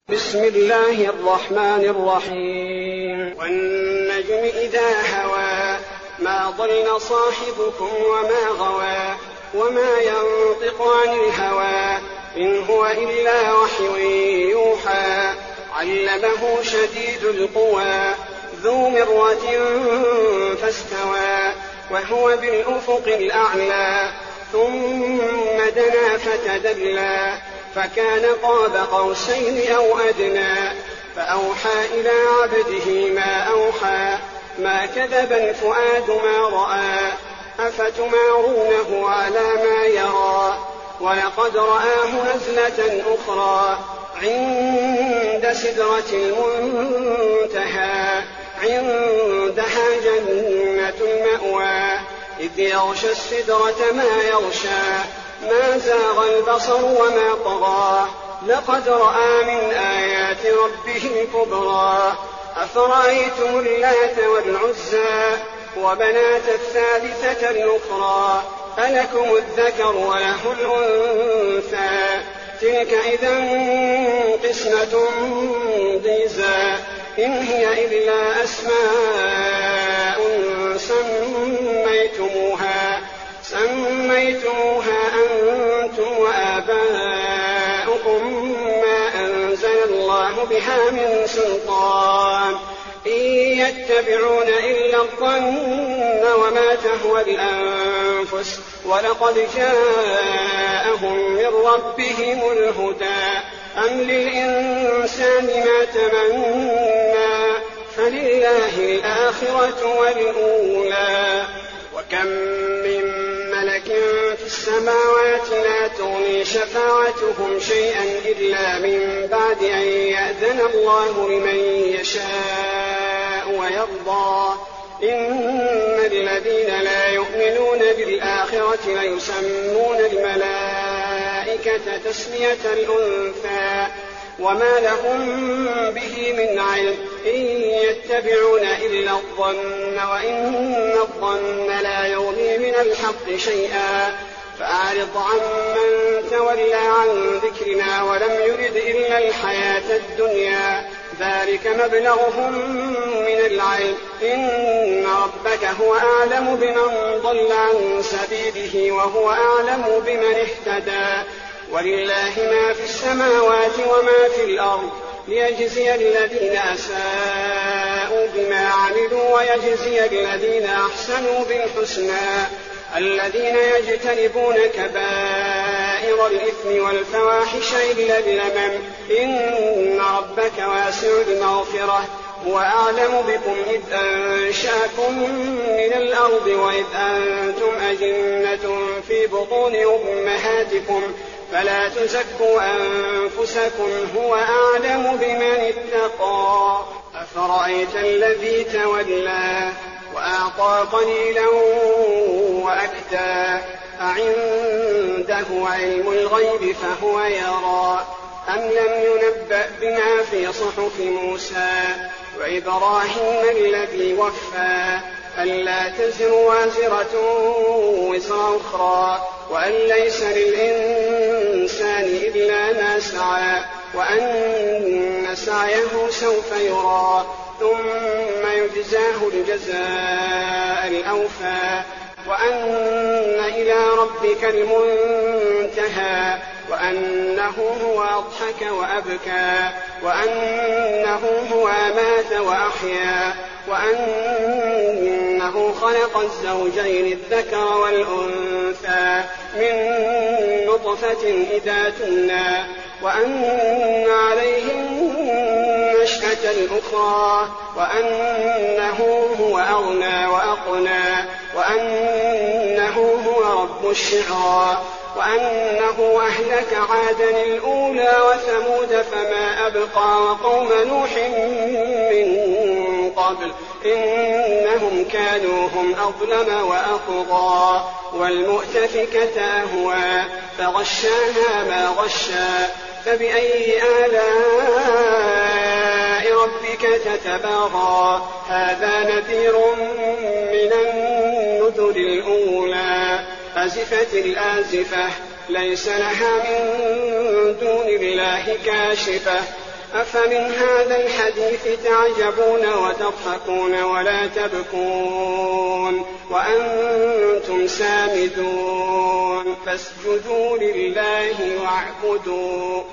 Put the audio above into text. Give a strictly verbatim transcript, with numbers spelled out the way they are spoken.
بسم الله الرحمن الرحيم والنجم إذا هوى ما ضل صاحبكم وما غوى وما ينطق عن الهوى إن هو إلا وحي يوحى علمه شديد القوى ذو مرة فاستوى وهو بالأفق الأعلى ثم دنا فتدلى فكان قاب قوسين أو أدنى فأوحى إلى عبده ما أوحى ما كذب الفؤاد ما رأى أفتمارونه على ما يرى ولقد رآه نزلة أخرى عند سدرة المنتهى عندها جنة المأوى إذ يغشى السدرة ما يغشى ما زاغ البصر وما طغى لقد رأى من آيات ربه الكبرى أفرأيتم اللات والعزى وبنات الثالثة الأخرى ألكم الذكر وله الأنثى تلك إذا قسمة ضيزى إن هي إلا أسماء سميتموها سميتموها أنتم وآباؤكم ما أنزل الله بها من سلطان إن يتبعون إلا الظن وما تهوى الأنفس ولقد جاءهم من ربهم الهدى أم للإنسان ما تمنى فلله الآخرة والأولى وكم من ملك في السماوات لا تغني شفاعتهم شيئا إلا من بعد أن يأذن الله لمن يشاء ويرضى إن الذين لا يؤمنون بالآخرة ليسمون الملائكة تسمية الأنثى وما لهم به من علم إن يتبعون إلا الظن وإن الظن لا يغني من الحق شيئا فأعرض عمن تولى عن ذكرنا ولم يرد إلا الحياة الدنيا ذلك مبلغهم من العلم إن ربك هو أعلم بمن ضل عن سبيله وهو أعلم بمن اهتدى ولله ما في السماوات وما في الأرض ليجزي الذين أساءوا بما عملوا ويجزي الذين أحسنوا بالحسنى الذين يجتنبون كبائر الإثم والفواحش إلا اللمم إن ربك واسع المغفرة هو أعلم بكم إذ أنشأكم من الأرض وإذ أنتم أجنة في بطون أمهاتكم فلا تزكوا أنفسكم هو أعلم بمن اتقى أفرأيت الذي تولى وأعطى قليلا وأكدى أعنده علم الغيب فهو يرى أم لم ينبأ بما في صحف موسى وإبراهيم الذي وفى ألا تزر وازرة وزر أخرى وأن ليس للإنسان إلا ما سعى وأن سعيه سوف يرى ثم يجزاه الجزاء الأوفى وأن إلى ربك المنتهى وأنه هو أضحك وأبكى وأنه هو أمات وأحيا وأنه خلق الزوجين الذكر والأنثى من نطفة إذا تمنى وأن عليه النشأة الأخرى وأنه هو أغنى وأقنى وأنه هو رب الشعرى وأنه أهلك عادا الأولى وثمود فما أبقى وقوم نوح من قبل إنهم كانوا هم أظلم وأطغى والمؤتفكة أهوى فغشاها ما غشى فبأي آلاء ربك تتباغى هذا نذير من النذر الأولى أزفت الآزفة ليس لها من دون الله كاشفة أفمن هذا الحديث تعجبون وتضحكون ولا تبكون وأنتم سامدون فاسجدوا لله واعبدوا